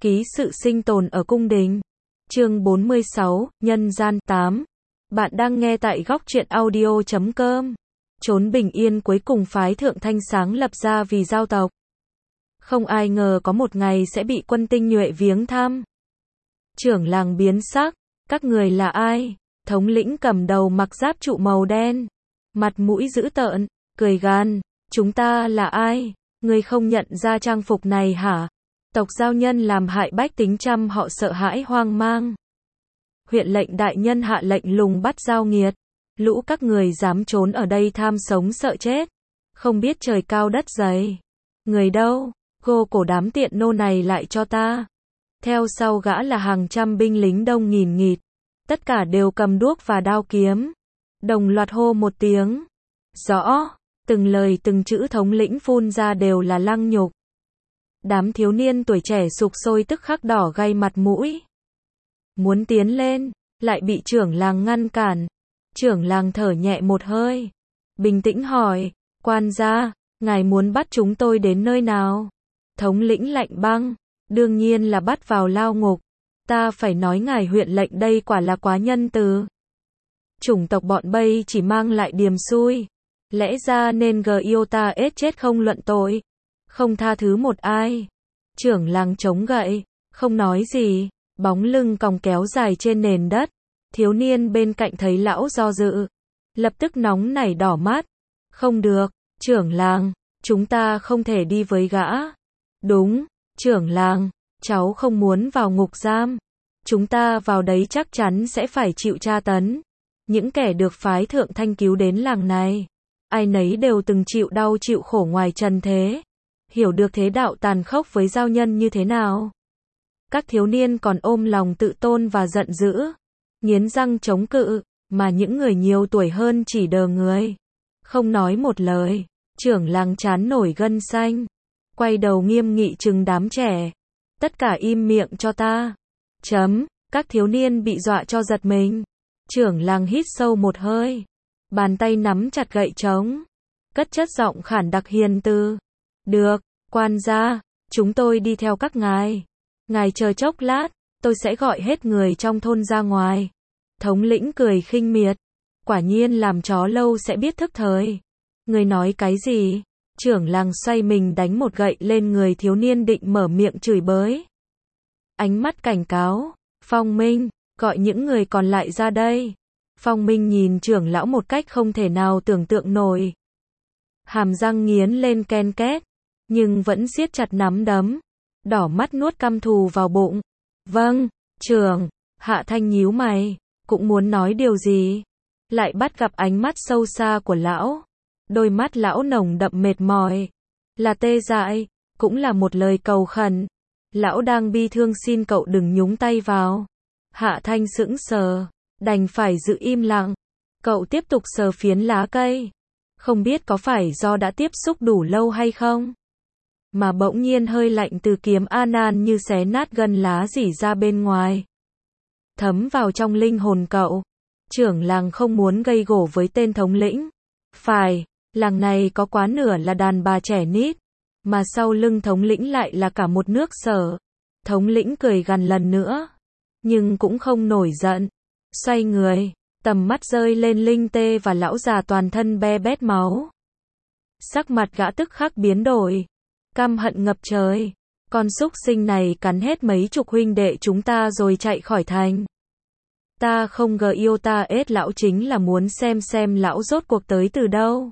Ký sự sinh tồn ở cung đình. Chương 46, Nhân gian 8. Bạn đang nghe tại góc truyện audio.com. Chốn bình yên cuối cùng phái Thượng Thanh sáng lập ra vì giao tộc. Không ai ngờ có một ngày sẽ bị quân tinh nhuệ viếng thăm. Trưởng làng biến sắc, các người là ai? Thống lĩnh cầm đầu mặc giáp trụ màu đen, mặt mũi dữ tợn, cười gan, chúng ta là ai? Ngươi không nhận ra trang phục này hả? Tộc giao nhân làm hại bách tính trăm họ sợ hãi hoang mang. Huyện lệnh đại nhân hạ lệnh lùng bắt giao nghiệt. Lũ các người dám trốn ở đây tham sống sợ chết. Không biết trời cao đất dày. Người đâu? Gô cổ đám tiện nô này lại cho ta. Theo sau gã là hàng trăm binh lính đông nghìn nghịt. Tất cả đều cầm đuốc và đao kiếm. Đồng loạt hô một tiếng. Rõ. Từng lời từng chữ thống lĩnh phun ra đều là lăng nhục. Đám thiếu niên tuổi trẻ sục sôi tức khắc đỏ gay mặt mũi. Muốn tiến lên, lại bị trưởng làng ngăn cản. Trưởng làng thở nhẹ một hơi. Bình tĩnh hỏi, quan gia, ngài muốn bắt chúng tôi đến nơi nào? Thống lĩnh lạnh băng, đương nhiên là bắt vào lao ngục. Ta phải nói ngài huyện lệnh đây quả là quá nhân từ. Chủng tộc bọn Bây chỉ mang lại điềm xui. Lẽ ra nên Giota ết chết không luận tội. Không tha thứ một ai. Trưởng làng chống gậy, không nói gì, bóng lưng còng kéo dài trên nền đất. Thiếu niên bên cạnh thấy lão do dự, lập tức nóng nảy đỏ mắt. Không được, trưởng làng, chúng ta không thể đi với gã. Đúng, trưởng làng, cháu không muốn vào ngục giam. Chúng ta vào đấy chắc chắn sẽ phải chịu tra tấn. Những kẻ được phái Thượng Thanh cứu đến làng này, ai nấy đều từng chịu đau chịu khổ ngoài trần thế. Hiểu được thế đạo tàn khốc với giao nhân như thế nào. Các thiếu niên còn ôm lòng tự tôn và giận dữ, nghiến răng chống cự, mà những người nhiều tuổi hơn chỉ đờ người, không nói một lời. Trưởng làng chán nổi gân xanh, quay đầu nghiêm nghị trừng đám trẻ. Tất cả im miệng cho ta. Chấm, các thiếu niên bị dọa cho giật mình. Trưởng làng hít sâu một hơi, bàn tay nắm chặt gậy trống, cất chất giọng khản đặc hiền từ. Được, quan gia, chúng tôi đi theo các ngài. Ngài chờ chốc lát, tôi sẽ gọi hết người trong thôn ra ngoài. Thống lĩnh cười khinh miệt. Quả nhiên làm chó lâu sẽ biết thức thời. Người nói cái gì? Trưởng làng xoay mình đánh một gậy lên người thiếu niên định mở miệng chửi bới. Ánh mắt cảnh cáo. Phong Minh, gọi những người còn lại ra đây. Phong Minh nhìn trưởng lão một cách không thể nào tưởng tượng nổi. Hàm răng nghiến lên ken két, nhưng vẫn siết chặt nắm đấm, đỏ mắt nuốt căm thù vào bụng. Vâng, trưởng. Hạ Thanh nhíu mày, cũng muốn nói điều gì, lại bắt gặp ánh mắt sâu xa của lão. Đôi mắt lão nồng đậm mệt mỏi, là tê dại, cũng là một lời cầu khẩn. Lão đang bi thương xin cậu đừng nhúng tay vào. Hạ Thanh sững sờ, đành phải giữ im lặng. Cậu tiếp tục sờ phiến lá cây. Không biết có phải do đã tiếp xúc đủ lâu hay không, mà bỗng nhiên hơi lạnh từ kiếm Anan như xé nát gân lá rỉ ra bên ngoài, thấm vào trong linh hồn cậu. Trưởng làng không muốn gây gổ với tên thống lĩnh. Phải, làng này có quá nửa là đàn bà trẻ nít, mà sau lưng thống lĩnh lại là cả một nước Sở. Thống lĩnh cười gằn lần nữa, nhưng cũng không nổi giận. Xoay người, tầm mắt rơi lên Linh Tê và lão già toàn thân be bét máu. Sắc mặt gã tức khắc biến đổi, căm hận ngập trời. Con súc sinh này cắn hết mấy chục huynh đệ chúng ta rồi chạy khỏi thành. Ta không yêu ta ết lão chính là muốn xem lão rốt cuộc tới từ đâu.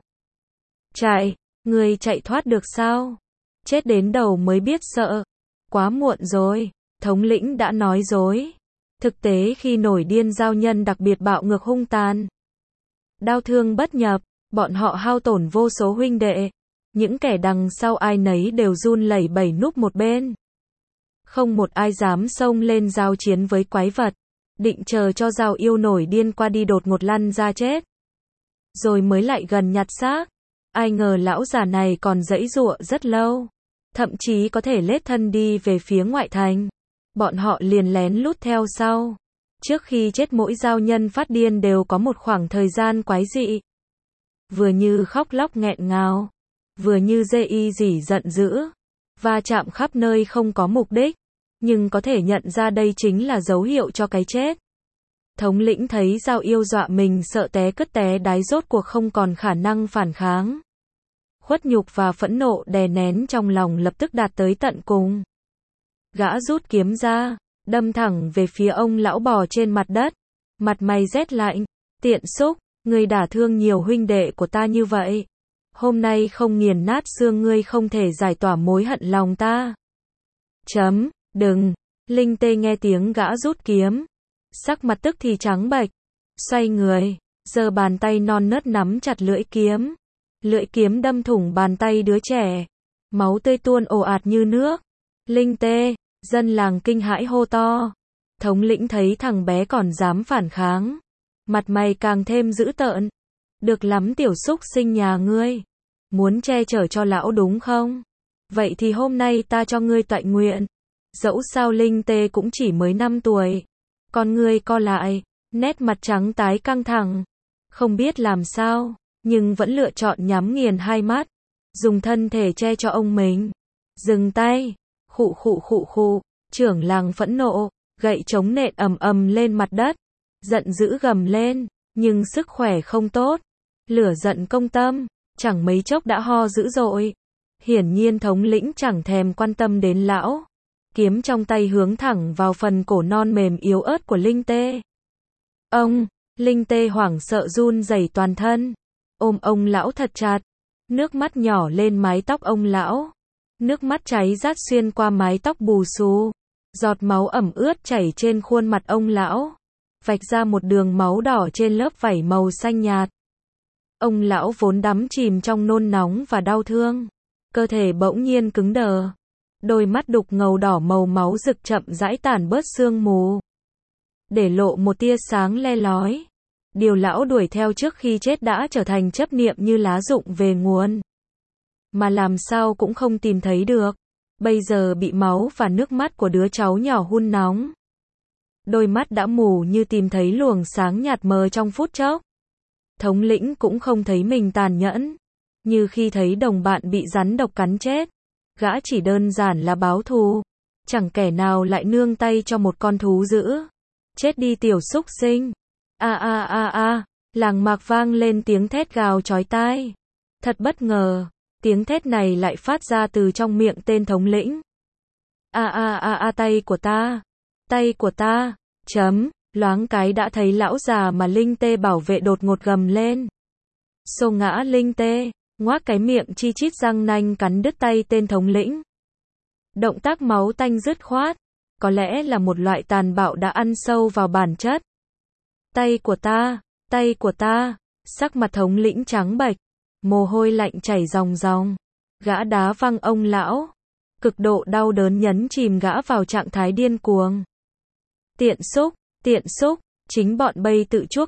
Chạy, người chạy thoát được sao? Chết đến đầu mới biết sợ. Quá muộn rồi, thống lĩnh đã nói dối. Thực tế khi nổi điên giao nhân đặc biệt bạo ngược hung tàn. Đau thương bất nhập, bọn họ hao tổn vô số huynh đệ. Những kẻ đằng sau ai nấy đều run lẩy bẩy núp một bên. Không một ai dám xông lên giao chiến với quái vật. Định chờ cho giao yêu nổi điên qua đi đột ngột lăn ra chết. Rồi mới lại gần nhặt xác. Ai ngờ lão già này còn giãy giụa rất lâu. Thậm chí có thể lết thân đi về phía ngoại thành. Bọn họ liền lén lút theo sau. Trước khi chết mỗi giao nhân phát điên đều có một khoảng thời gian quái dị. Vừa như khóc lóc nghẹn ngào, vừa như dê y rỉ giận dữ, va chạm khắp nơi không có mục đích. nhưng có thể nhận ra đây chính là dấu hiệu cho cái chết. Thống lĩnh thấy Giao Yêu dọa mình sợ té cứt té đái, rốt cuộc không còn khả năng phản kháng. Khuất nhục và phẫn nộ đè nén trong lòng lập tức đạt tới tận cùng. Gã rút kiếm ra, đâm thẳng về phía ông lão bò trên mặt đất. Mặt mày rét lạnh, tiện xúc, ngươi đả thương nhiều huynh đệ của ta như vậy. Hôm nay không nghiền nát xương ngươi không thể giải tỏa mối hận lòng ta. Đừng, Linh Tê nghe tiếng gã rút kiếm. Sắc mặt tức thì trắng bệch, xoay người, giơ bàn tay non nớt nắm chặt lưỡi kiếm. Lưỡi kiếm đâm thủng bàn tay đứa trẻ. Máu tươi tuôn ồ ạt như nước. Linh Tê, dân làng kinh hãi hô to. Thống lĩnh thấy thằng bé còn dám phản kháng. Mặt mày càng thêm dữ tợn. Được lắm tiểu xúc sinh nhà ngươi. Muốn che chở cho lão đúng không? Vậy thì hôm nay ta cho ngươi toại nguyện. Dẫu sao Linh Tê cũng chỉ mới 5 tuổi. Con ngươi co lại, nét mặt trắng tái căng thẳng. Không biết làm sao, nhưng vẫn lựa chọn nhắm nghiền hai mắt. Dùng thân thể che cho ông mình. Dừng tay, khụ, trưởng làng phẫn nộ, gậy chống nện ầm ầm lên mặt đất. Giận dữ gầm lên, nhưng sức khỏe không tốt. Lửa giận công tâm, chẳng mấy chốc đã ho dữ dội. Hiển nhiên thống lĩnh chẳng thèm quan tâm đến lão. Kiếm trong tay hướng thẳng vào phần cổ non mềm yếu ớt của Linh Tê. Linh Tê hoảng sợ run rẩy toàn thân. Ôm ông lão thật chặt. Nước mắt nhỏ lên mái tóc ông lão. Nước mắt cháy rát xuyên qua mái tóc bù xù. Giọt máu ẩm ướt chảy trên khuôn mặt ông lão. Vạch ra một đường máu đỏ trên lớp vảy màu xanh nhạt. Ông lão vốn đắm chìm trong nôn nóng và đau thương. Cơ thể bỗng nhiên cứng đờ. Đôi mắt đục ngầu đỏ màu máu rực chậm rãi tản bớt sương mù. Để lộ một tia sáng le lói. Điều lão đuổi theo trước khi chết đã trở thành chấp niệm như lá rụng về nguồn. Mà làm sao cũng không tìm thấy được. Bây giờ bị máu và nước mắt của đứa cháu nhỏ hun nóng. Đôi mắt đã mù như tìm thấy luồng sáng nhạt mờ trong phút chốc. Thống lĩnh cũng không thấy mình tàn nhẫn. Như khi thấy đồng bạn bị rắn độc cắn chết. Gã chỉ đơn giản là báo thù. Chẳng kẻ nào lại nương tay cho một con thú dữ. Chết đi tiểu xúc sinh. Làng mạc vang lên tiếng thét gào chói tai. Thật bất ngờ, tiếng thét này lại phát ra từ trong miệng tên thống lĩnh. Tay của ta. Loáng cái đã thấy lão già mà Linh Tê bảo vệ đột ngột gầm lên. Xô ngã Linh Tê, ngoác cái miệng chi chít răng nanh cắn đứt tay tên thống lĩnh. Động tác máu tanh dứt khoát, có lẽ là một loại tàn bạo đã ăn sâu vào bản chất. Tay của ta, sắc mặt thống lĩnh trắng bệch, mồ hôi lạnh chảy ròng ròng. Gã đá văng ông lão, cực độ đau đớn nhấn chìm gã vào trạng thái điên cuồng. Tiện xúc, chính bọn bây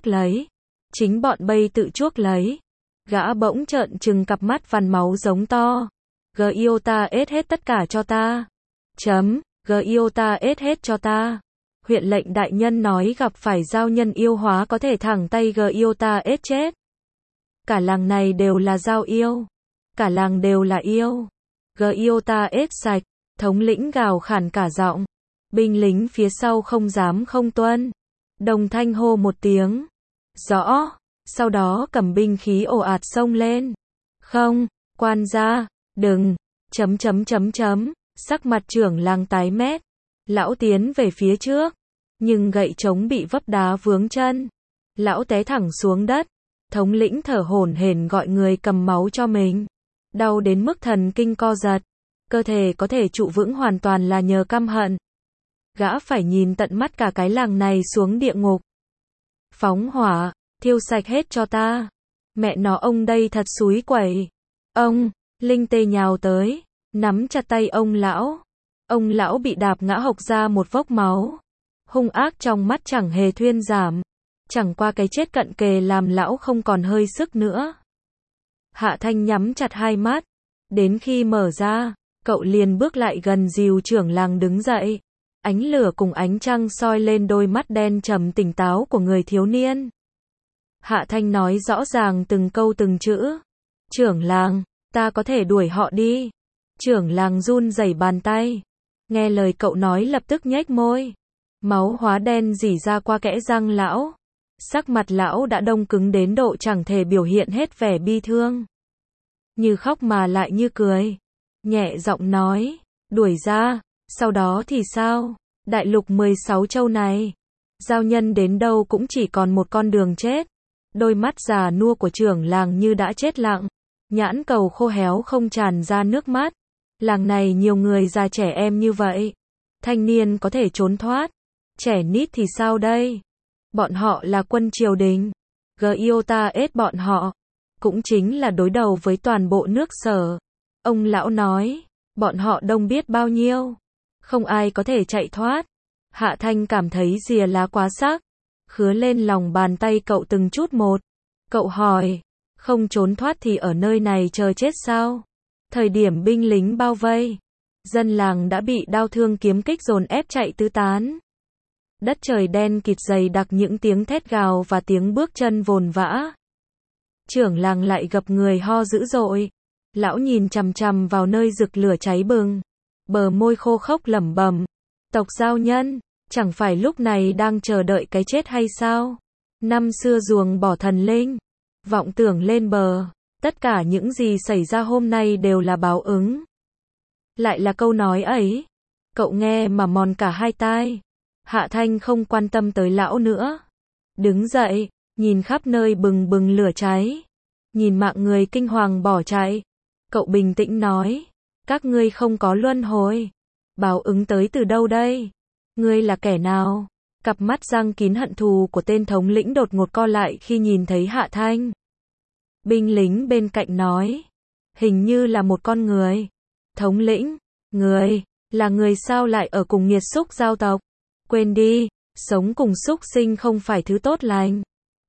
tự chuốc lấy. Gã bỗng trợn trừng cặp mắt vằn máu giống to. Giota ết hết tất cả cho ta. Giota ết hết cho ta. Huyện lệnh đại nhân nói gặp phải giao nhân yêu hóa có thể thẳng tay Giota ết chết. Cả làng này đều là giao yêu. Cả làng đều là yêu. Giota ết sạch. Thống lĩnh gào khản cả giọng. Binh lính phía sau không dám không tuân. Đồng thanh hô một tiếng. Rõ. Sau đó cầm binh khí ồ ạt xông lên. Không, quan gia, đừng. Sắc mặt trưởng làng tái mét. Lão tiến về phía trước. Nhưng gậy trống bị vấp đá vướng chân. Lão té thẳng xuống đất. Thống lĩnh thở hổn hển gọi người cầm máu cho mình. Đau đến mức thần kinh co giật. Cơ thể có thể trụ vững hoàn toàn là nhờ căm hận. Gã phải nhìn tận mắt cả cái làng này xuống địa ngục. Phóng hỏa, thiêu sạch hết cho ta. Mẹ nó ông đây thật xúi quẩy. Linh Tê nhào tới, nắm chặt tay ông lão. Ông lão bị đạp ngã hộc ra một vốc máu. Hung ác trong mắt chẳng hề thuyên giảm. Chẳng qua cái chết cận kề làm lão không còn hơi sức nữa. Hạ Thanh nhắm chặt hai mắt. Đến khi mở ra, cậu liền bước lại gần dìu trưởng làng đứng dậy. Ánh lửa cùng ánh trăng soi lên đôi mắt đen trầm tỉnh táo của người thiếu niên. Hạ Thanh nói rõ ràng từng câu từng chữ. Trưởng làng, ta có thể đuổi họ đi. Trưởng làng run rẩy bàn tay. Nghe lời cậu nói lập tức nhếch môi. Máu hóa đen rỉ ra qua kẽ răng lão. Sắc mặt lão đã đông cứng đến độ chẳng thể biểu hiện hết vẻ bi thương. Như khóc mà lại như cười. Nhẹ giọng nói, đuổi ra, sau đó thì sao? Đại lục 16 châu này, giao nhân đến đâu cũng chỉ còn một con đường chết. Đôi mắt già nua của trưởng làng như đã chết lặng. Nhãn cầu khô héo không tràn ra nước mắt. Làng này nhiều người già trẻ em như vậy. Thanh niên có thể trốn thoát. Trẻ nít thì sao đây? Bọn họ là quân triều đình. Giotaes bọn họ. Cũng chính là đối đầu với toàn bộ nước Sở. Ông lão nói. Bọn họ đông biết bao nhiêu. Không ai có thể chạy thoát. Hạ Thanh cảm thấy rìa lá quá sắc. Khứa lên lòng bàn tay cậu từng chút một. Cậu hỏi. Không trốn thoát thì ở nơi này chờ chết sao? Thời điểm binh lính bao vây. Dân làng đã bị đao thương kiếm kích dồn ép chạy tứ tán. Đất trời đen kịt dày đặc những tiếng thét gào và tiếng bước chân vồn vã. Trưởng làng lại gặp người ho dữ dội. Lão nhìn chằm chằm vào nơi rực lửa cháy bừng. Bờ môi khô khốc lẩm bẩm. Tộc giao nhân, chẳng phải lúc này đang chờ đợi cái chết hay sao? Năm xưa ruồng bỏ thần linh. Vọng tưởng lên bờ. Tất cả những gì xảy ra hôm nay đều là báo ứng. Lại là câu nói ấy. Cậu nghe mà mòn cả hai tai. Hạ Thanh không quan tâm tới lão nữa. Đứng dậy, nhìn khắp nơi bừng bừng lửa cháy. Nhìn mạng người kinh hoàng bỏ chạy. Cậu bình tĩnh nói. Các ngươi không có luân hồi. Báo ứng tới từ đâu đây? Ngươi là kẻ nào? Cặp mắt răng kín hận thù của tên thống lĩnh đột ngột co lại khi nhìn thấy Hạ Thanh. Binh lính bên cạnh nói. Hình như là một con người. Thống lĩnh, người, là người sao lại ở cùng nghiệt xúc giao tộc? Quên đi, sống cùng xúc sinh không phải thứ tốt lành.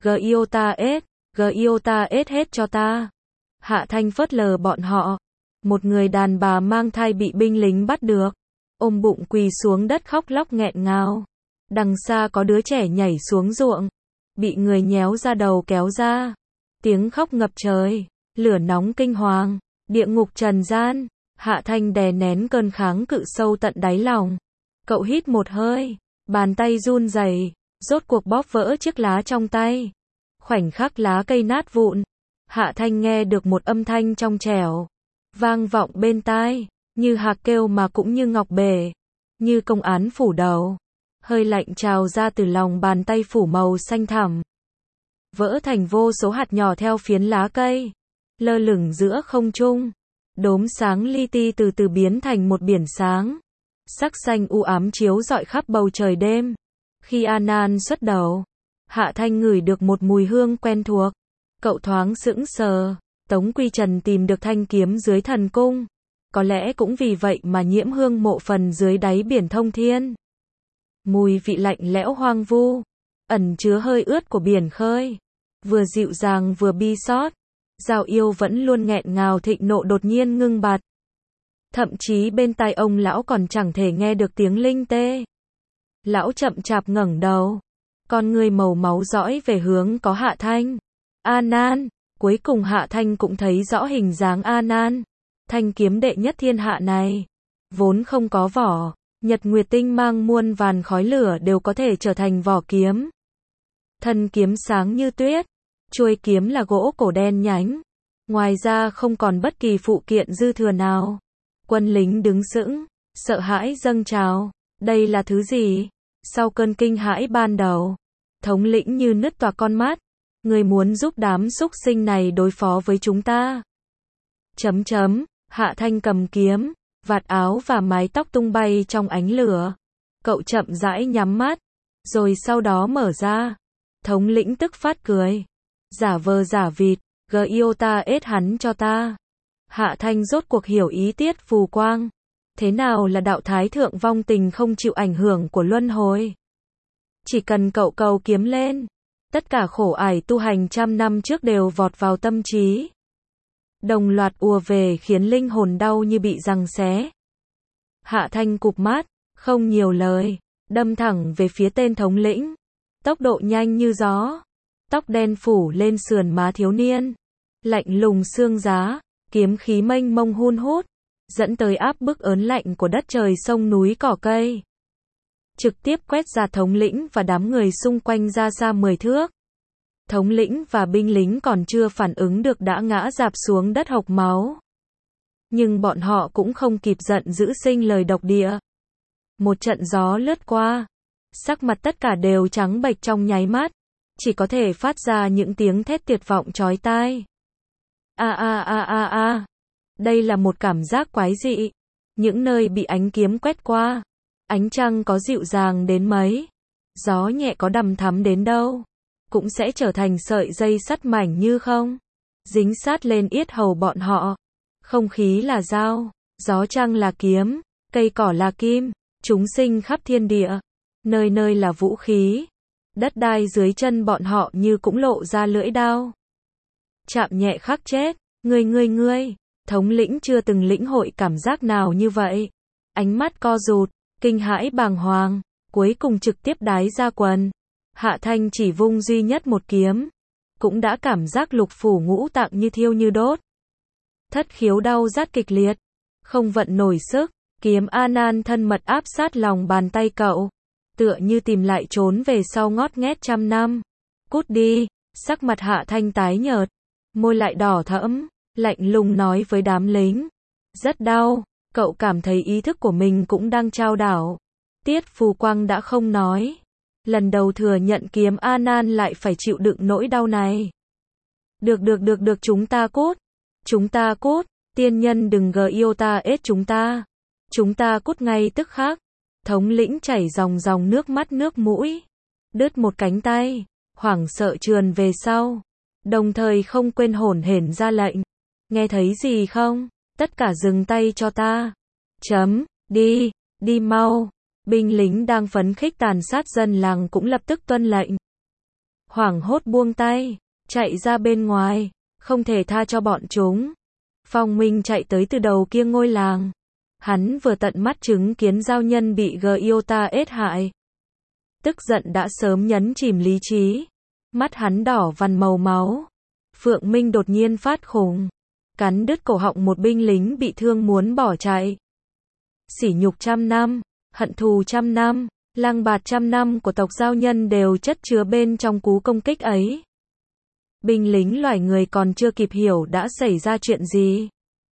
Giotaes hết cho ta. Hạ Thanh phớt lờ bọn họ. Một người đàn bà mang thai bị binh lính bắt được. Ôm bụng quỳ xuống đất khóc lóc nghẹn ngào. Đằng xa có đứa trẻ nhảy xuống ruộng. Bị người nhéo ra đầu kéo ra. Tiếng khóc ngập trời. Lửa nóng kinh hoàng. Địa ngục trần gian. Hạ Thanh đè nén cơn kháng cự sâu tận đáy lòng. Cậu hít một hơi. Bàn tay run rẩy, rốt cuộc bóp vỡ chiếc lá trong tay. Khoảnh khắc lá cây nát vụn. Hạ Thanh nghe được một âm thanh trong trẻo. Vang vọng bên tai. Như hạc kêu mà cũng như ngọc bể. Như công án phủ đầu. Hơi lạnh trào ra từ lòng bàn tay phủ màu xanh thẳm. Vỡ thành vô số hạt nhỏ theo phiến lá cây. Lơ lửng giữa không trung. Đốm sáng li ti từ từ biến thành một biển sáng. Sắc xanh u ám chiếu rọi khắp bầu trời đêm. Khi Anan xuất đầu, Hạ Thanh ngửi được một mùi hương quen thuộc. Cậu thoáng sững sờ. Tống Quy Trần tìm được thanh kiếm dưới thần cung. Có lẽ cũng vì vậy mà nhiễm hương mộ phần dưới đáy biển thông thiên. Mùi vị lạnh lẽo hoang vu, ẩn chứa hơi ướt của biển khơi. Vừa dịu dàng vừa bi xót. Giao yêu vẫn luôn nghẹn ngào thịnh nộ đột nhiên ngưng bặt. Thậm chí bên tai ông lão còn chẳng thể nghe được tiếng linh tê. Lão chậm chạp ngẩng đầu. Con người màu máu dõi về hướng có Hạ Thanh. Anan. Cuối cùng Hạ Thanh cũng thấy rõ hình dáng Anan. Thanh kiếm đệ nhất thiên hạ này. Vốn không có vỏ. Nhật Nguyệt Tinh mang muôn vàn khói lửa đều có thể trở thành vỏ kiếm. Thân kiếm sáng như tuyết. Chuôi kiếm là gỗ cổ đen nhánh. Ngoài ra không còn bất kỳ phụ kiện dư thừa nào. Quân lính đứng sững, sợ hãi dâng trào. Đây là thứ gì? Sau cơn kinh hãi ban đầu, thống lĩnh như nứt toạc con mắt. Người muốn giúp đám súc sinh này đối phó với chúng ta. Hạ Thanh cầm kiếm, vạt áo và mái tóc tung bay trong ánh lửa. Cậu chậm rãi nhắm mắt, rồi sau đó mở ra. Thống lĩnh tức phát cười. Giả vờ giả vịt, Giotaes hắn cho ta. Hạ Thanh rốt cuộc hiểu ý tiết phù quang. Thế nào là đạo thái thượng vong tình không chịu ảnh hưởng của luân hồi? Chỉ cần cậu cầu kiếm lên, tất cả khổ ải tu hành trăm năm trước đều vọt vào tâm trí. Đồng loạt ùa về khiến linh hồn đau như bị giằng xé. Hạ Thanh cụp mắt, không nhiều lời, đâm thẳng về phía tên thống lĩnh. Tốc độ nhanh như gió. Tóc đen phủ lên sườn má thiếu niên. Lạnh lùng xương giá, kiếm khí mênh mông hun hút. dẫn tới áp bức ớn lạnh của đất trời sông núi cỏ cây. Trực tiếp quét ra thống lĩnh và đám người xung quanh ra xa 10 thước. Thống lĩnh và binh lính còn chưa phản ứng được đã ngã rạp xuống đất hộc máu. Nhưng bọn họ cũng không kịp giận dữ sinh lời độc địa. Một trận gió lướt qua, sắc mặt tất cả đều trắng bệch trong nháy mắt, chỉ có thể phát ra những tiếng thét tuyệt vọng chói tai. Đây là một cảm giác quái dị. Những nơi bị ánh kiếm quét qua, ánh trăng có dịu dàng đến mấy, gió nhẹ có đằm thắm đến đâu, cũng sẽ trở thành sợi dây sắt mảnh như không, dính sát lên yết hầu bọn họ. Không khí là dao, gió trăng là kiếm, cây cỏ là kim, chúng sinh khắp thiên địa, nơi nơi là vũ khí. Đất đai dưới chân bọn họ như cũng lộ ra lưỡi đao. Chạm nhẹ khắc chết, ngươi. Thống lĩnh chưa từng lĩnh hội cảm giác nào như vậy. Ánh mắt co rụt, kinh hãi bàng hoàng, cuối cùng trực tiếp đái ra quần. Hạ Thanh chỉ vung duy nhất một kiếm, cũng đã cảm giác lục phủ ngũ tạng như thiêu như đốt. Thất khiếu đau rát kịch liệt, không vận nổi sức, kiếm A Nan thân mật áp sát lòng bàn tay cậu, tựa như tìm lại trốn về sau ngót nghét trăm năm. Cút đi, sắc mặt Hạ Thanh tái nhợt, môi lại đỏ thẫm, lạnh lùng nói với đám lính. Rất đau, cậu cảm thấy ý thức của mình cũng đang chao đảo. Tiết Phù Quang đã không nói. Lần đầu thừa nhận kiếm A Nan lại phải chịu đựng nỗi đau này. Được, chúng ta cút. Chúng ta cút, tiên nhân đừng yêu ta ết chúng ta. Chúng ta cút ngay tức khắc. Thống lĩnh chảy dòng nước mắt nước mũi. Đứt một cánh tay, hoảng sợ trườn về sau. Đồng thời không quên hổn hển ra lệnh. Nghe thấy gì không? Tất cả dừng tay cho ta. Đi mau. Binh lính đang phấn khích tàn sát dân làng cũng lập tức tuân lệnh. Hoảng hốt buông tay, chạy ra bên ngoài, không thể tha cho bọn chúng. Phong Minh chạy tới từ đầu kia ngôi làng. Hắn vừa tận mắt chứng kiến giao nhân bị Gyota ết hại. Tức giận đã sớm nhấn chìm lý trí. Mắt hắn đỏ vằn màu máu. Phượng Minh đột nhiên phát khùng, cắn đứt cổ họng một binh lính bị thương muốn bỏ chạy. Sỉ nhục trăm năm, hận thù trăm năm, lang bạt trăm năm của tộc giao nhân đều chất chứa bên trong cú công kích ấy. Binh lính loài người còn chưa kịp hiểu đã xảy ra chuyện gì.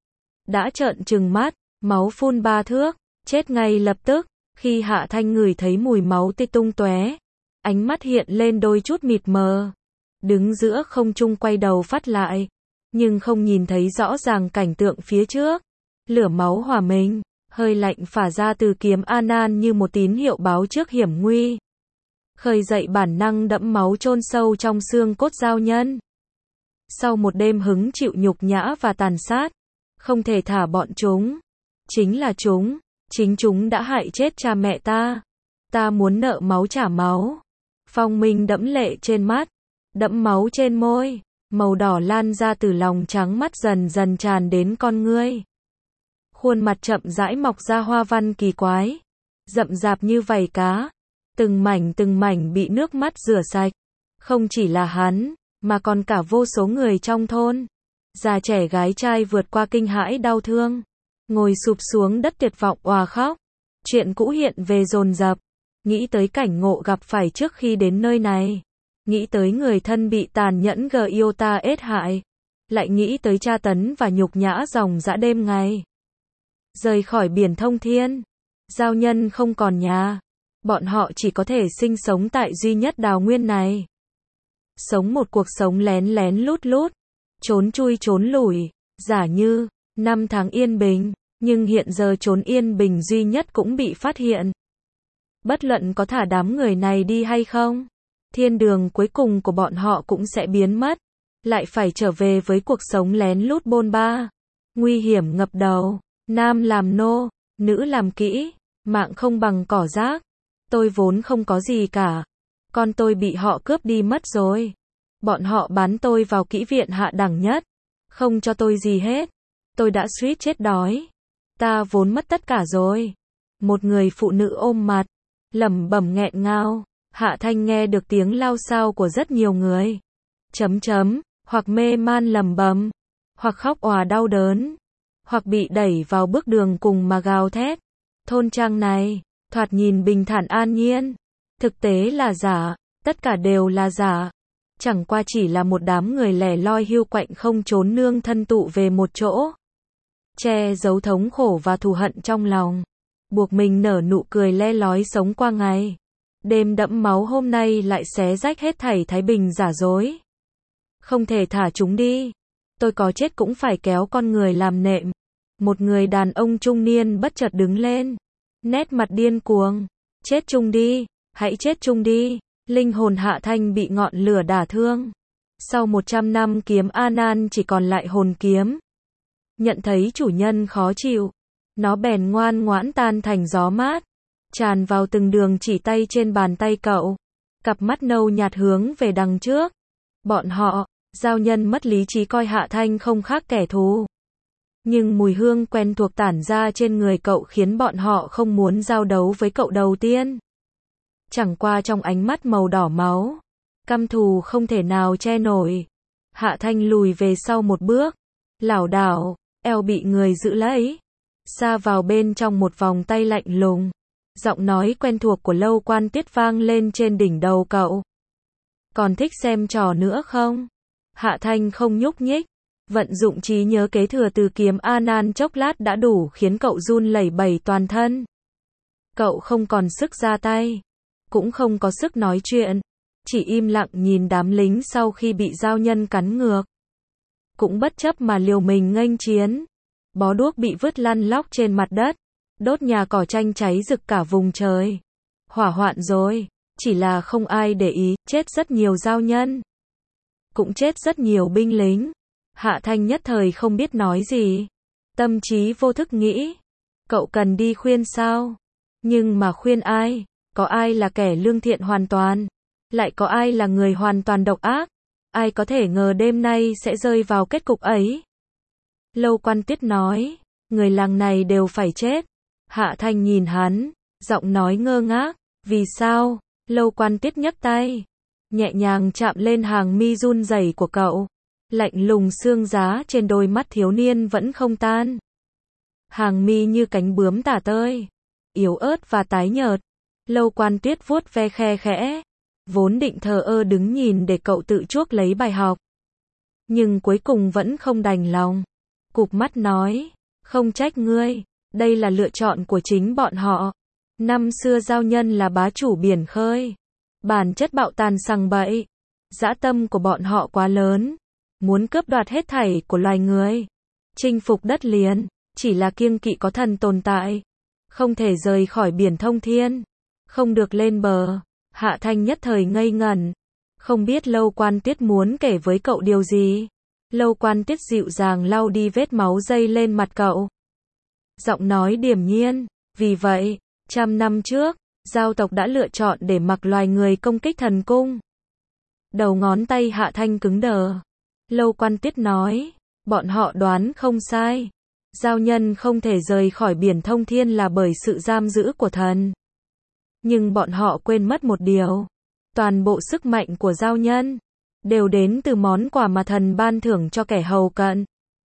Đã trợn trừng mắt, máu phun 3 thước, chết ngay lập tức. Khi Hạ Thanh ngửi thấy mùi máu tê tung tóe, ánh mắt hiện lên đôi chút mịt mờ. Đứng giữa không trung quay đầu phát lại, nhưng không nhìn thấy rõ ràng cảnh tượng phía trước. Lửa máu hòa mình, hơi lạnh phả ra từ kiếm A Nan như một tín hiệu báo trước hiểm nguy. Khơi dậy bản năng đẫm máu chôn sâu trong xương cốt giao nhân. Sau một đêm hứng chịu nhục nhã và tàn sát, không thể thả bọn chúng. Chính là chính chúng đã hại chết cha mẹ ta. Ta muốn nợ máu trả máu. Phong Minh đẫm lệ trên mắt, đẫm máu trên môi, màu đỏ lan ra từ lòng trắng mắt dần dần tràn đến con ngươi. Khuôn mặt chậm rãi mọc ra hoa văn kỳ quái, rậm rạp như vảy cá, từng mảnh bị nước mắt rửa sạch. Không chỉ là hắn, mà còn cả vô số người trong thôn. Già trẻ gái trai vượt qua kinh hãi đau thương, ngồi sụp xuống đất tuyệt vọng òa khóc. Chuyện cũ hiện về dồn dập, nghĩ tới cảnh ngộ gặp phải trước khi đến nơi này, nghĩ tới người thân bị tàn nhẫn Gyota ết hại, lại nghĩ tới tra tấn và nhục nhã ròng rã đêm ngày. Rời khỏi biển thông thiên, giao nhân không còn nhà, bọn họ chỉ có thể sinh sống tại duy nhất đào nguyên này. Sống một cuộc sống lén lén lút lút, trốn chui trốn lủi, giả như năm tháng yên bình, nhưng hiện giờ trốn yên bình duy nhất cũng bị phát hiện. Bất luận có thả đám người này đi hay không, thiên đường cuối cùng của bọn họ cũng sẽ biến mất, lại phải trở về với cuộc sống lén lút bôn ba, nguy hiểm ngập đầu, nam làm nô, nữ làm kỹ, mạng không bằng cỏ rác. Tôi vốn không có gì cả, con tôi bị họ cướp đi mất rồi. Bọn họ bán tôi vào kỹ viện hạ đẳng nhất, không cho tôi gì hết. Tôi đã suýt chết đói. Ta vốn mất tất cả rồi. Một người phụ nữ ôm mặt, lẩm bẩm nghẹn ngào. Hạ Thanh nghe được tiếng lao xao của rất nhiều người. Hoặc mê man lẩm bẩm, hoặc khóc òa đau đớn, hoặc bị đẩy vào bước đường cùng mà gào thét. Thôn trang này, thoạt nhìn bình thản an nhiên, thực tế là giả, tất cả đều là giả. Chẳng qua chỉ là một đám người lẻ loi hiu quạnh không trốn nương thân tụ về một chỗ, che giấu thống khổ và thù hận trong lòng, buộc mình nở nụ cười le lói sống qua ngày. Đêm đẫm máu hôm nay lại xé rách hết thảy thái bình giả dối. Không thể thả chúng đi. Tôi có chết cũng phải kéo con người làm nệm. Một người đàn ông trung niên bất chợt đứng lên, nét mặt điên cuồng. Chết chung đi, hãy chết chung đi. Linh hồn Hạ Thanh bị ngọn lửa đả thương. Sau 100 năm kiếm A Nan chỉ còn lại hồn kiếm. Nhận thấy chủ nhân khó chịu, nó bèn ngoan ngoãn tan thành gió mát, tràn vào từng đường chỉ tay trên bàn tay cậu. Cặp mắt nâu nhạt hướng về đằng trước. Bọn họ, giao nhân mất lý trí coi Hạ Thanh không khác kẻ thù. Nhưng mùi hương quen thuộc tản ra trên người cậu khiến bọn họ không muốn giao đấu với cậu đầu tiên. Chẳng qua trong ánh mắt màu đỏ máu, căm thù không thể nào che nổi. Hạ Thanh lùi về sau một bước, lảo đảo, eo bị người giữ lấy, sa vào bên trong một vòng tay lạnh lùng. Giọng nói quen thuộc của Lâu Quan Tiết vang lên trên đỉnh đầu cậu. Còn thích xem trò nữa không? Hạ Thanh không nhúc nhích, vận dụng trí nhớ kế thừa từ kiếm A Nan chốc lát đã đủ khiến cậu run lẩy bẩy toàn thân. Cậu không còn sức ra tay, cũng không có sức nói chuyện, chỉ im lặng nhìn đám lính sau khi bị giao nhân cắn ngược. Cũng bất chấp mà liều mình nghênh chiến. Bó đuốc bị vứt lăn lóc trên mặt đất, đốt nhà cỏ tranh cháy rực cả vùng trời. Hỏa hoạn rồi, chỉ là không ai để ý, chết rất nhiều giao nhân, cũng chết rất nhiều binh lính. Hạ Thanh nhất thời không biết nói gì, tâm trí vô thức nghĩ, cậu cần đi khuyên sao? Nhưng mà khuyên ai? Có ai là kẻ lương thiện hoàn toàn? Lại có ai là người hoàn toàn độc ác? Ai có thể ngờ đêm nay sẽ rơi vào kết cục ấy? Lâu Quan Tiết nói, người làng này đều phải chết. Hạ Thanh nhìn hắn, giọng nói ngơ ngác, vì sao? Lâu Quan Tiết nhấc tay, nhẹ nhàng chạm lên hàng mi run rẩy của cậu. Lạnh lùng xương giá trên đôi mắt thiếu niên vẫn không tan. Hàng mi như cánh bướm tả tơi, yếu ớt và tái nhợt. Lâu Quan Tiết vuốt ve khe khẽ, vốn định thờ ơ đứng nhìn để cậu tự chuốc lấy bài học, nhưng cuối cùng vẫn không đành lòng. Cụp mắt nói, không trách ngươi, đây là lựa chọn của chính bọn họ. Năm xưa giao nhân là bá chủ biển khơi, bản chất bạo tàn sằng bậy, dã tâm của bọn họ quá lớn, muốn cướp đoạt hết thảy của loài người, chinh phục đất liền, chỉ là kiêng kỵ có thần tồn tại, không thể rời khỏi biển thông thiên, không được lên bờ. Hạ Thanh nhất thời ngây ngẩn, không biết Lâu Quan Tiết muốn kể với cậu điều gì. Lâu Quan Tiết dịu dàng lau đi vết máu dây lên mặt cậu, giọng nói điềm nhiên, vì vậy, 100 năm trước, giao tộc đã lựa chọn để mặc loài người công kích thần cung. Đầu ngón tay Hạ Thanh cứng đờ. Lâu Quan Tiết nói, bọn họ đoán không sai. Giao nhân không thể rời khỏi biển thông thiên là bởi sự giam giữ của thần. Nhưng bọn họ quên mất một điều. Toàn bộ sức mạnh của giao nhân đều đến từ món quà mà thần ban thưởng cho kẻ hầu cận.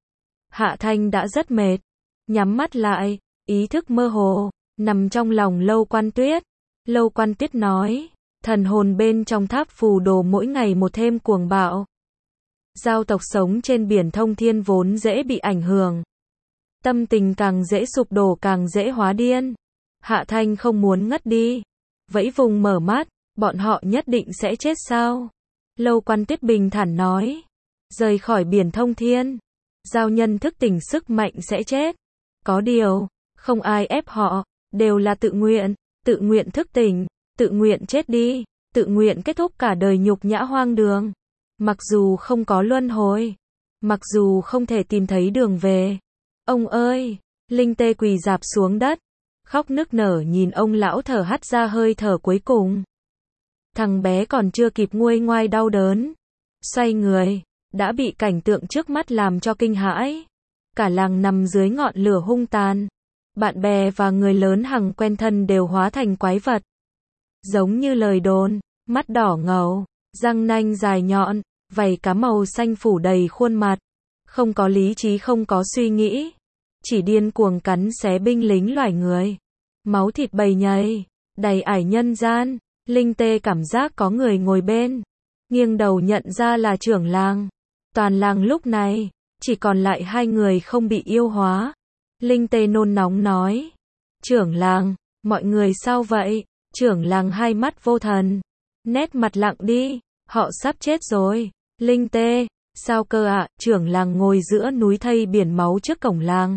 Hạ Thanh đã rất mệt, nhắm mắt lại, ý thức mơ hồ, nằm trong lòng Lâu Quan Tiết. Lâu Quan Tiết nói, thần hồn bên trong tháp phù đồ mỗi ngày một thêm cuồng bạo. Giao tộc sống trên biển thông thiên vốn dễ bị ảnh hưởng. Tâm tình càng dễ sụp đổ càng dễ hóa điên. Hạ Thanh không muốn ngất đi. Vẫy vùng mở mắt, bọn họ nhất định sẽ chết sao? Lâu Quan Tiết bình thản nói, rời khỏi biển thông thiên, giao nhân thức tỉnh sức mạnh sẽ chết. Có điều, không ai ép họ, đều là tự nguyện thức tỉnh, tự nguyện chết đi, tự nguyện kết thúc cả đời nhục nhã hoang đường. Mặc dù không có luân hồi, mặc dù không thể tìm thấy đường về. Ông ơi! Linh Tê quỳ rạp xuống đất, khóc nức nở nhìn ông lão thở hắt ra hơi thở cuối cùng. Thằng bé còn chưa kịp nguôi ngoai đau đớn, xoay người, đã bị cảnh tượng trước mắt làm cho kinh hãi. Cả làng nằm dưới ngọn lửa hung tàn. Bạn bè và người lớn hằng quen thân đều hóa thành quái vật. Giống như lời đồn, mắt đỏ ngầu, răng nanh dài nhọn, vảy cá màu xanh phủ đầy khuôn mặt. Không có lý trí, không có suy nghĩ. chỉ điên cuồng cắn xé binh lính loài người. Máu thịt bầy nhầy, đầy ải nhân gian. Linh Tê cảm giác có người ngồi bên, nghiêng đầu nhận ra là trưởng làng. Toàn làng lúc này, chỉ còn lại hai người không bị yêu hóa. Linh Tê nôn nóng nói, trưởng làng, mọi người sao vậy? Trưởng làng hai mắt vô thần, nét mặt lặng đi, họ sắp chết rồi. Linh Tê, sao cơ ạ? Trưởng làng ngồi giữa núi thây biển máu trước cổng làng,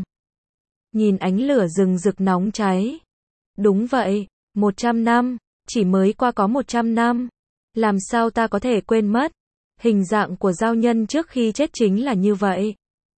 nhìn ánh lửa rừng rực nóng cháy. Đúng vậy, 100 năm, chỉ mới qua có 100 năm. Làm sao ta có thể quên mất? Hình dạng của giao nhân trước khi chết chính là như vậy.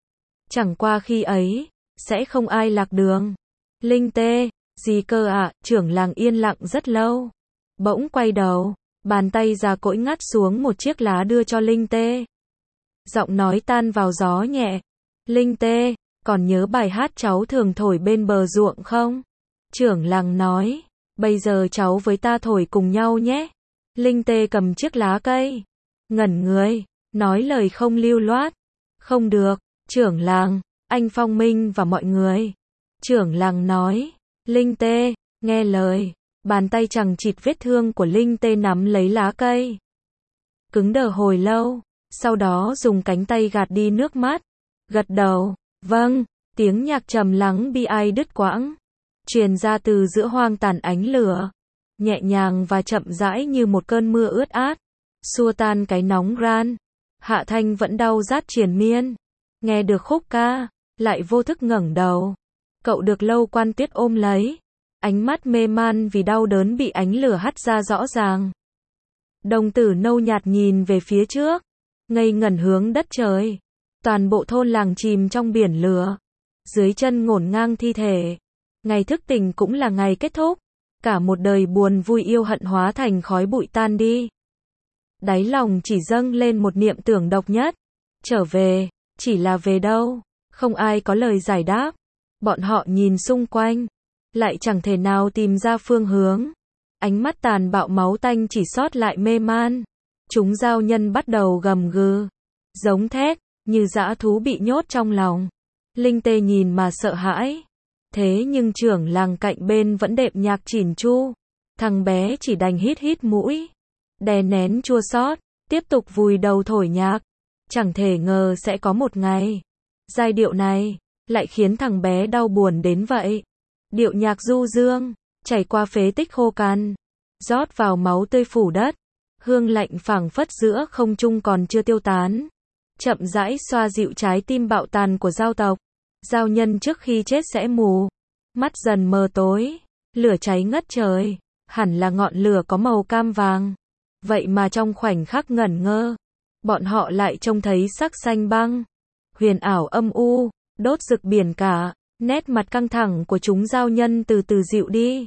Chẳng qua khi ấy, sẽ không ai lạc đường. Linh Tê, gì cơ ạ? Trưởng làng yên lặng rất lâu. Bỗng quay đầu, bàn tay già cỗi ngắt xuống một chiếc lá đưa cho Linh Tê. Giọng nói tan vào gió nhẹ. Linh Tê, còn nhớ bài hát cháu thường thổi bên bờ ruộng không? Trưởng làng nói, bây giờ cháu với ta thổi cùng nhau nhé. Linh Tê cầm chiếc lá cây, ngẩn người, nói lời không lưu loát. Không được, trưởng làng, anh Phong Minh và mọi người. Trưởng làng nói, Linh Tê, nghe lời. Bàn tay chằng chịt vết thương của Linh Tê nắm lấy lá cây. Cứng đờ hồi lâu, sau đó dùng cánh tay gạt đi nước mắt. Gật đầu, vâng, tiếng nhạc trầm lắng bi ai đứt quãng, truyền ra từ giữa hoang tàn ánh lửa. Nhẹ nhàng và chậm rãi như một cơn mưa ướt át, xua tan cái nóng ran. Hạ Thanh vẫn đau rát triền miên, nghe được khúc ca, lại vô thức ngẩng đầu. Cậu được Lâu Quan Tuyết ôm lấy, ánh mắt mê man vì đau đớn bị ánh lửa hắt ra rõ ràng. Đồng tử nâu nhạt nhìn về phía trước, ngây ngẩn hướng đất trời. Toàn bộ thôn làng chìm trong biển lửa, dưới chân ngổn ngang thi thể. Ngày thức tỉnh cũng là ngày kết thúc. Cả một đời buồn vui yêu hận hóa thành khói bụi tan đi. Đáy lòng chỉ dâng lên một niệm tưởng độc nhất. Trở về, chỉ là về đâu? Không ai có lời giải đáp. Bọn họ nhìn xung quanh, lại chẳng thể nào tìm ra phương hướng. Ánh mắt tàn bạo máu tanh chỉ sót lại mê man. Chúng giao nhân bắt đầu gầm gừ, giống thét, như dã thú bị nhốt trong lòng. Linh Tê nhìn mà sợ hãi. Thế nhưng trưởng làng cạnh bên vẫn đệm nhạc chỉn chu. Thằng bé chỉ đành hít hít mũi, đè nén chua xót, tiếp tục vùi đầu thổi nhạc. Chẳng thể ngờ sẽ có một ngày, giai điệu này lại khiến thằng bé đau buồn đến vậy. Điệu nhạc du dương, chảy qua phế tích khô cằn, rót vào máu tươi phủ đất. Hương lạnh phảng phất giữa không trung còn chưa tiêu tán, chậm rãi xoa dịu trái tim bạo tàn của giao tộc. Giao nhân trước khi chết sẽ mù, mắt dần mờ tối, lửa cháy ngất trời, hẳn là ngọn lửa có màu cam vàng. Vậy mà trong khoảnh khắc ngẩn ngơ, bọn họ lại trông thấy sắc xanh băng, huyền ảo âm u, đốt rực biển cả. Nét mặt căng thẳng của chúng giao nhân từ từ dịu đi,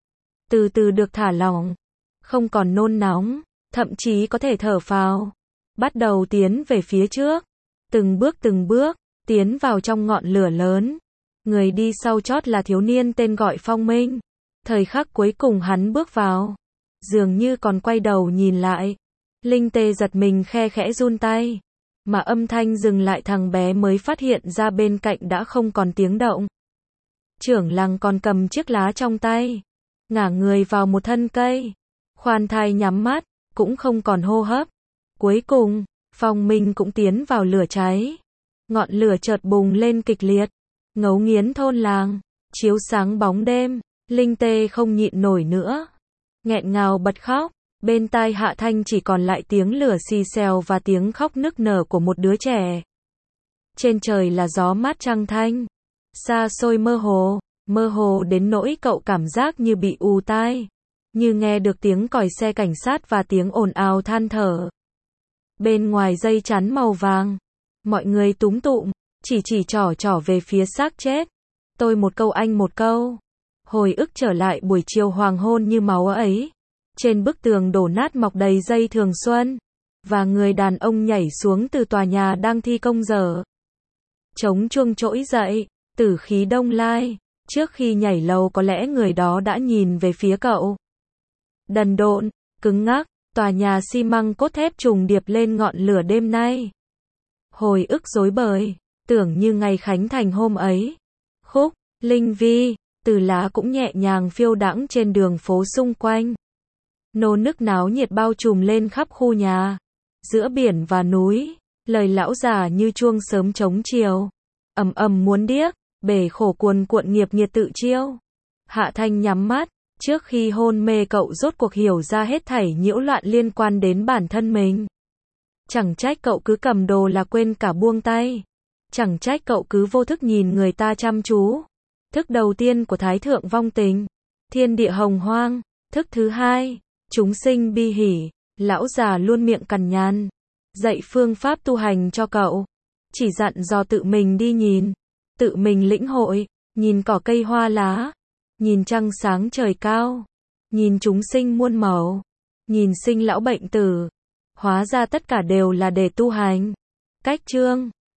từ từ được thả lỏng, không còn nôn nóng, thậm chí có thể thở phào, bắt đầu tiến về phía trước, từng bước, tiến vào trong ngọn lửa lớn. Người đi sau chót là thiếu niên tên gọi Phong Minh. Thời khắc cuối cùng hắn bước vào, dường như còn quay đầu nhìn lại. Linh Tê giật mình khe khẽ run tay, mà âm thanh dừng lại thằng bé mới phát hiện ra bên cạnh đã không còn tiếng động. Trưởng làng còn cầm chiếc lá trong tay, ngả người vào một thân cây, khoan thai nhắm mắt, cũng không còn hô hấp. Cuối cùng, Phong Minh cũng tiến vào lửa cháy. Ngọn lửa chợt bùng lên kịch liệt, ngấu nghiến thôn làng, chiếu sáng bóng đêm. Linh Tê không nhịn nổi nữa, nghẹn ngào bật khóc. Bên tai Hạ Thanh chỉ còn lại tiếng lửa xì xèo và tiếng khóc nức nở của một đứa trẻ. Trên trời là gió mát trăng thanh, xa xôi mơ hồ đến nỗi cậu cảm giác như bị ù tai, như nghe được tiếng còi xe cảnh sát và tiếng ồn ào than thở. Bên ngoài dây chắn màu vàng, mọi người túm tụm, chỉ trỏ về phía xác chết. Tôi một câu anh một câu. Hồi ức trở lại buổi chiều hoàng hôn như máu ấy. Trên bức tường đổ nát mọc đầy dây thường xuân, và người đàn ông nhảy xuống từ tòa nhà đang thi công dở. Trống chuông trỗi dậy, tử khí đông lai. Trước khi nhảy lầu có lẽ người đó đã nhìn về phía cậu. Đần độn, cứng ngắc, tòa nhà xi măng cốt thép trùng điệp lên ngọn lửa đêm nay. Hồi ức rối bời, tưởng như ngày khánh thành hôm ấy. khúc, linh vi, từ lá cũng nhẹ nhàng phiêu đãng trên đường phố xung quanh. Nô nức náo nhiệt bao trùm lên khắp khu nhà. Giữa biển và núi, lời lão già như chuông sớm trống chiều. Ầm ầm muốn điếc, bể khổ cuồn cuộn nghiệp nghiệt tự chiêu. Hạ Thanh nhắm mắt, trước khi hôn mê cậu rốt cuộc hiểu ra hết thảy nhiễu loạn liên quan đến bản thân mình. Chẳng trách cậu cứ cầm đồ là quên cả buông tay. Chẳng trách cậu cứ vô thức nhìn người ta chăm chú. Thức đầu tiên của Thái Thượng vong tình, thiên địa hồng hoang. Thức thứ hai, chúng sinh bi hỉ. Lão già luôn miệng cằn nhằn, dạy phương pháp tu hành cho cậu. Chỉ dặn dò tự mình đi nhìn, tự mình lĩnh hội, nhìn cỏ cây hoa lá, nhìn trăng sáng trời cao, nhìn chúng sinh muôn màu, nhìn sinh lão bệnh tử. Hóa ra tất cả đều là để tu hành. Cách chương